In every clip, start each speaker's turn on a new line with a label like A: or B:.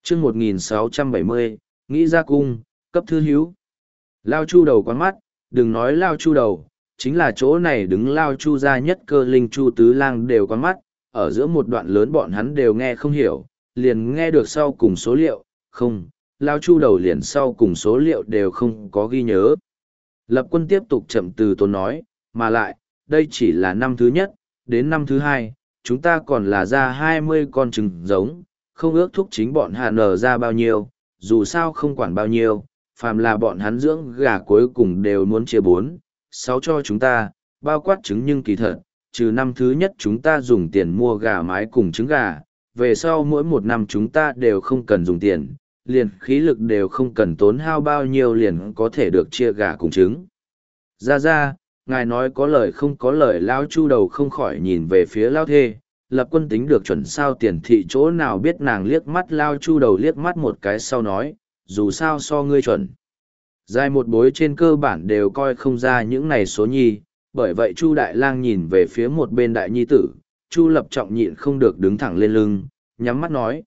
A: chương 1670, nghĩ ra cung, cấp thư hữu. Lao Chu đầu quán mắt, đừng nói Lao Chu đầu, chính là chỗ này đứng Lao Chu gia nhất cơ linh Chu Tứ Lang đều quán mắt, ở giữa một đoạn lớn bọn hắn đều nghe không hiểu, liền nghe được sau cùng số liệu, không, Lao Chu đầu liền sau cùng số liệu đều không có ghi nhớ. Lập Quân tiếp tục chậm từ tốn nói, mà lại, đây chỉ là năm thứ nhất, đến năm thứ hai, chúng ta còn là ra 20 con trứng giống, không ước thúc chính bọn hạ nở ra bao nhiêu, dù sao không quản bao nhiêu, phàm là bọn hắn dưỡng gà cuối cùng đều muốn chia 4, 6 cho chúng ta, bao quát trứng nhưng kỳ thật, trừ năm thứ nhất chúng ta dùng tiền mua gà mái cùng trứng gà, về sau mỗi một năm chúng ta đều không cần dùng tiền, liền khí lực đều không cần tốn hao bao nhiêu liền có thể được chia gà cùng trứng. Ra, ngài nói có lời không có lời. Lão Chu đầu không khỏi nhìn về phía Lao Thê, Lập Quân tính được chuẩn sao tiền thị chỗ nào biết nàng liếc mắt Lao Chu đầu liếc mắt một cái sau nói, dù sao so ngươi chuẩn. Dài một bối trên cơ bản đều coi không ra những này số nhi, bởi vậy Chu Đại Lang nhìn về phía một bên đại nhi tử, Chu Lập Trọng nhịn không được đứng thẳng lên lưng, nhắm mắt nói,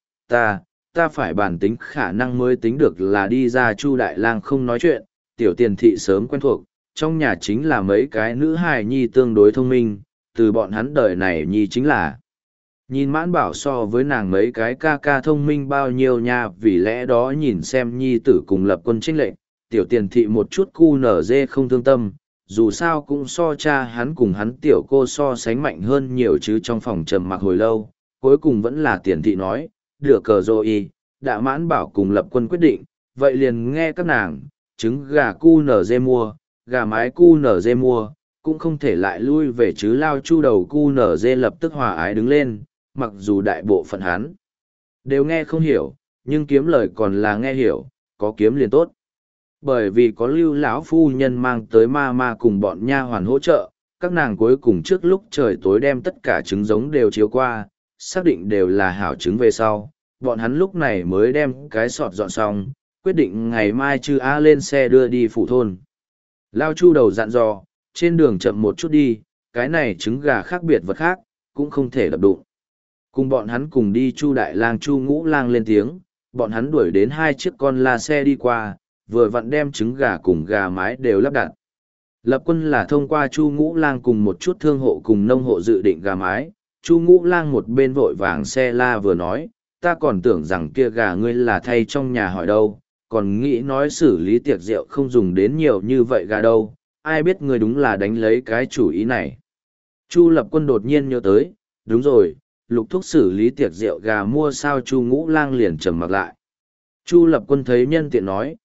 A: ta phải bản tính khả năng mới tính được là đi ra. Chu Đại Lang không nói chuyện, tiểu tiền thị sớm quen thuộc, trong nhà chính là mấy cái nữ hài nhi tương đối thông minh, từ bọn hắn đời này nhi chính là. Nhìn Mãn Bảo so với nàng mấy cái ca ca thông minh bao nhiêu nha, vì lẽ đó nhìn xem nhi tử cùng Lập Quân chênh lệch, tiểu tiền thị một chút cu nở dê không thương tâm, dù sao cũng so cha hắn cùng hắn tiểu cô so sánh mạnh hơn nhiều chứ. Trong phòng trầm mặc hồi lâu, cuối cùng vẫn là tiền thị nói, được cờ rồi, đã Mãn Bảo cùng Lập Quân quyết định, vậy liền nghe các nàng, trứng gà cu nở dê mua, gà mái cu nở dê mua, cũng không thể lại lui về chứ. Lao Chu đầu cu nở dê lập tức hòa ái đứng lên, mặc dù đại bộ phận hắn đều nghe không hiểu, nhưng kiếm lời còn là nghe hiểu, có kiếm liền tốt. Bởi vì có Lưu lão phu nhân mang tới ma cùng bọn nha hoàn hỗ trợ, các nàng cuối cùng trước lúc trời tối đem tất cả trứng giống đều chiếu qua, xác định đều là hảo trứng về sau, bọn hắn lúc này mới đem cái sọt dọn xong, quyết định ngày mai chư A lên xe đưa đi phủ thôn. Lao Chu đầu dặn dò, trên đường chậm một chút đi, cái này trứng gà khác biệt vật khác, cũng không thể đập đụng. Cùng bọn hắn cùng đi Chu Đại Lang Chu Ngũ Lang lên tiếng, bọn hắn đuổi đến 2 chiếc con la xe đi qua, vừa vặn đem trứng gà cùng gà mái đều lắp đặt. Lập Quân là thông qua Chu Ngũ Lang cùng một chút thương hộ cùng nông hộ dự định gà mái, Chu Ngũ Lang một bên vội vàng xe la vừa nói, ta còn tưởng rằng kia gà ngươi là thay trong nhà hỏi đâu, còn nghĩ nói xử lý tiệc rượu không dùng đến nhiều như vậy gà đâu, ai biết ngươi đúng là đánh lấy cái chủ ý này. Chu Lập Quân đột nhiên nhớ tới, đúng rồi, Lục thúc xử lý tiệc rượu gà mua sao. Chu Ngũ Lang liền trầm mặc lại. Chu Lập Quân thấy nhân tiện nói,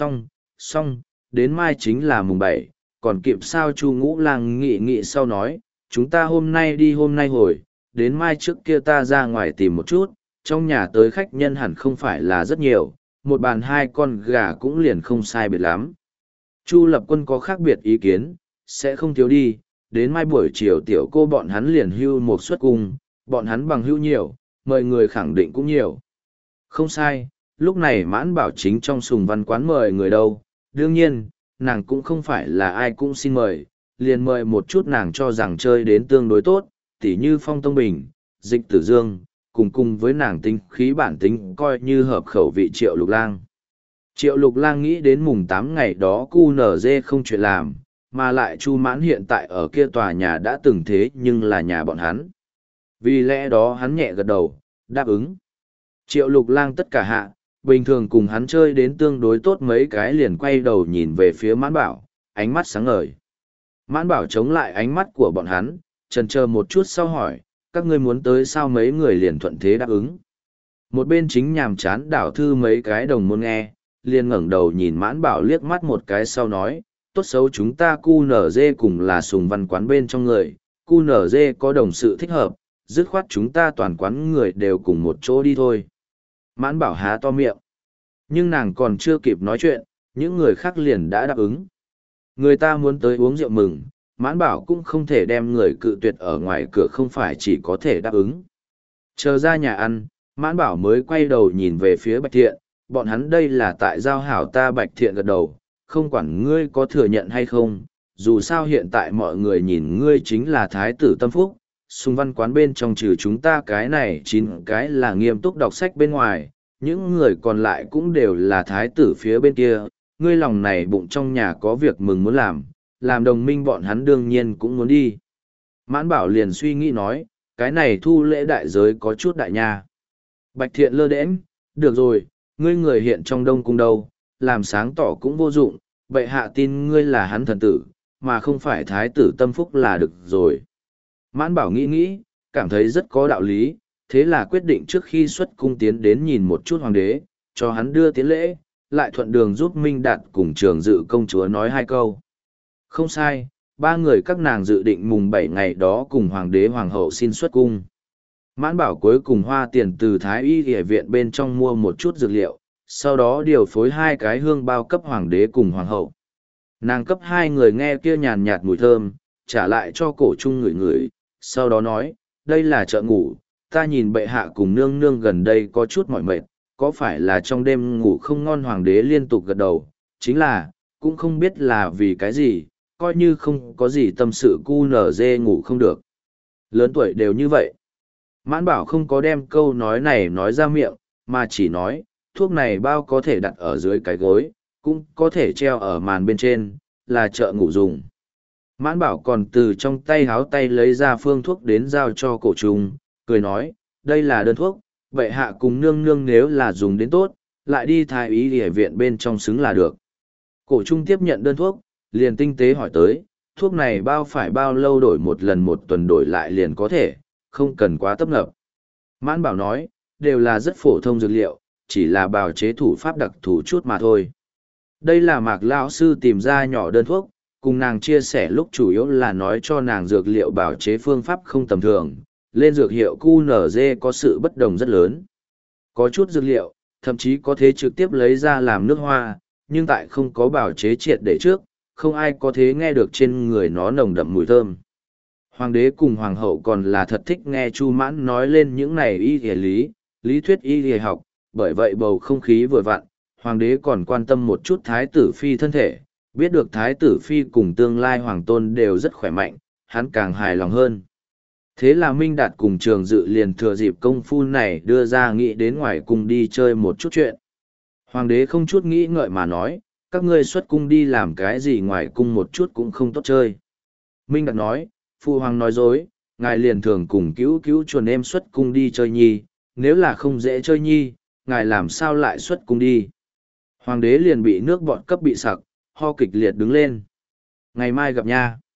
A: xong, đến mai chính là mùng 7, còn kịp sao. Chu Ngũ Lang nghĩ sau nói, chúng ta hôm nay đi hôm nay hồi, đến mai trước kia ta ra ngoài tìm một chút, trong nhà tới khách nhân hẳn không phải là rất nhiều, một bàn 2 con gà cũng liền không sai biệt lắm. Chu Lập Quân có khác biệt ý kiến, sẽ không thiếu đi, đến mai buổi chiều tiểu cô bọn hắn liền hưu một suất cung, bọn hắn bằng hưu nhiều, mời người khẳng định cũng nhiều. Không sai, lúc này Mãn Bảo chính trong sùng văn quán mời người đâu, đương nhiên, nàng cũng không phải là ai cũng xin mời, liền mời một chút nàng cho rằng chơi đến tương đối tốt, tỉ như Phong Tông Bình, Dịch Tử Dương, cùng với nàng tính khí bản tính coi như hợp khẩu vị Triệu Lục Lang. Triệu Lục Lang nghĩ đến mùng 8 ngày đó cu nở dê không chuyện làm, mà lại Chu Mãn hiện tại ở kia tòa nhà đã từng thế nhưng là nhà bọn hắn. Vì lẽ đó hắn nhẹ gật đầu, đáp ứng. Triệu Lục Lang tất cả hạ, bình thường cùng hắn chơi đến tương đối tốt mấy cái liền quay đầu nhìn về phía Mãn Bảo, ánh mắt sáng ngời. Mãn Bảo chống lại ánh mắt của bọn hắn, chần chờ một chút sau hỏi, các ngươi muốn tới sao? Mấy người liền thuận thế đáp ứng. Một bên chính nhàm chán đảo thư mấy cái đồng môn nghe, liền ngẩng đầu nhìn Mãn Bảo liếc mắt một cái sau nói, tốt xấu chúng ta cu nở dê cùng là sùng văn quán bên trong người, cu nở dê có đồng sự thích hợp, dứt khoát chúng ta toàn quán người đều cùng một chỗ đi thôi. Mãn Bảo há to miệng, nhưng nàng còn chưa kịp nói chuyện, những người khác liền đã đáp ứng. Người ta muốn tới uống rượu mừng, Mãn Bảo cũng không thể đem người cự tuyệt ở ngoài cửa, không phải chỉ có thể đáp ứng. Chờ ra nhà ăn, Mãn Bảo mới quay đầu nhìn về phía Bạch Thiện, bọn hắn đây là tại giao hảo ta. Bạch Thiện gật đầu, không quản ngươi có thừa nhận hay không, dù sao hiện tại mọi người nhìn ngươi chính là thái tử tâm phúc, sùng văn quán bên trong trừ chúng ta cái này 9 cái là nghiêm túc đọc sách bên ngoài, những người còn lại cũng đều là thái tử phía bên kia, ngươi lòng này bụng trong nhà có việc mừng muốn làm đồng minh bọn hắn đương nhiên cũng muốn đi. Mãn Bảo liền suy nghĩ nói, cái này thu lễ đại giới có chút đại nha. Bạch Thiện lơ đễnh, được rồi, ngươi người hiện trong Đông Cung đâu, làm sáng tỏ cũng vô dụng, bệ hạ tin ngươi là hắn thần tử, mà không phải thái tử tâm phúc là được rồi. Mãn Bảo nghĩ nghĩ, cảm thấy rất có đạo lý, thế là quyết định trước khi xuất cung tiến đến nhìn một chút hoàng đế, cho hắn đưa tiến lễ, lại thuận đường giúp Minh Đạt cùng Trường Dự công chúa nói hai câu. Không sai, ba người các nàng dự định mùng 7 ngày đó cùng hoàng đế hoàng hậu xin xuất cung. Mãn Bảo cuối cùng hoa tiền từ Thái Y Y viện bên trong mua một chút dược liệu, sau đó điều phối hai cái hương bao cấp hoàng đế cùng hoàng hậu. Nàng cấp hai người nghe kia nhàn nhạt mùi thơm, trả lại cho Cổ Trung ngửi ngửi, sau đó nói, đây là chợ ngủ, ta nhìn bệ hạ cùng nương nương gần đây có chút mỏi mệt, có phải là trong đêm ngủ không ngon? Hoàng đế liên tục gật đầu, chính là, cũng không biết là vì cái gì, coi như không có gì tâm sự cu nở dê ngủ không được. Lớn tuổi đều như vậy. Mãn Bảo không có đem câu nói này nói ra miệng, mà chỉ nói, thuốc này bao có thể đặt ở dưới cái gối, cũng có thể treo ở màn bên trên, là chợ ngủ dùng. Mãn Bảo còn từ trong tay háo tay lấy ra phương thuốc đến giao cho Cổ Trung, cười nói, đây là đơn thuốc, bệ hạ cùng nương nương nếu là dùng đến tốt, lại đi Thái Y Y viện bên trong xứng là được. Cổ Trung tiếp nhận đơn thuốc, liền tinh tế hỏi tới, thuốc này bao phải bao lâu đổi một lần, một tuần đổi lại liền có thể, không cần quá tấp nập. Mãn Bảo nói, đều là rất phổ thông dược liệu, chỉ là bào chế thủ pháp đặc thù chút mà thôi. Đây là Mạc lão sư tìm ra nhỏ đơn thuốc, cùng nàng chia sẻ lúc chủ yếu là nói cho nàng dược liệu bào chế phương pháp không tầm thường, lên dược hiệu QNZ có sự bất đồng rất lớn. Có chút dược liệu, thậm chí có thể trực tiếp lấy ra làm nước hoa, nhưng tại không có bào chế triệt để trước, không ai có thể nghe được trên người nó nồng đậm mùi thơm. Hoàng đế cùng hoàng hậu còn là thật thích nghe Chu Mãn nói lên những này y lý thuyết y học, bởi vậy bầu không khí vừa vặn, hoàng đế còn quan tâm một chút thái tử phi thân thể, biết được thái tử phi cùng tương lai hoàng tôn đều rất khỏe mạnh, hắn càng hài lòng hơn. Thế là Minh Đạt cùng Trường Dự liền thừa dịp công phu này đưa ra nghĩ đến ngoài cung đi chơi một chút chuyện. Hoàng đế không chút nghĩ ngợi mà nói, các ngươi xuất cung đi làm cái gì ngoài cung một chút cũng không tốt chơi. Minh Đạt nói, Phu Hoàng nói dối, ngài liền thường cùng cứu cứu chuồn em xuất cung đi chơi nhi, nếu là không dễ chơi nhi, ngài làm sao lại xuất cung đi. Hoàng đế liền bị nước bọt cấp bị sặc, ho kịch liệt đứng lên. Ngày mai gặp nha.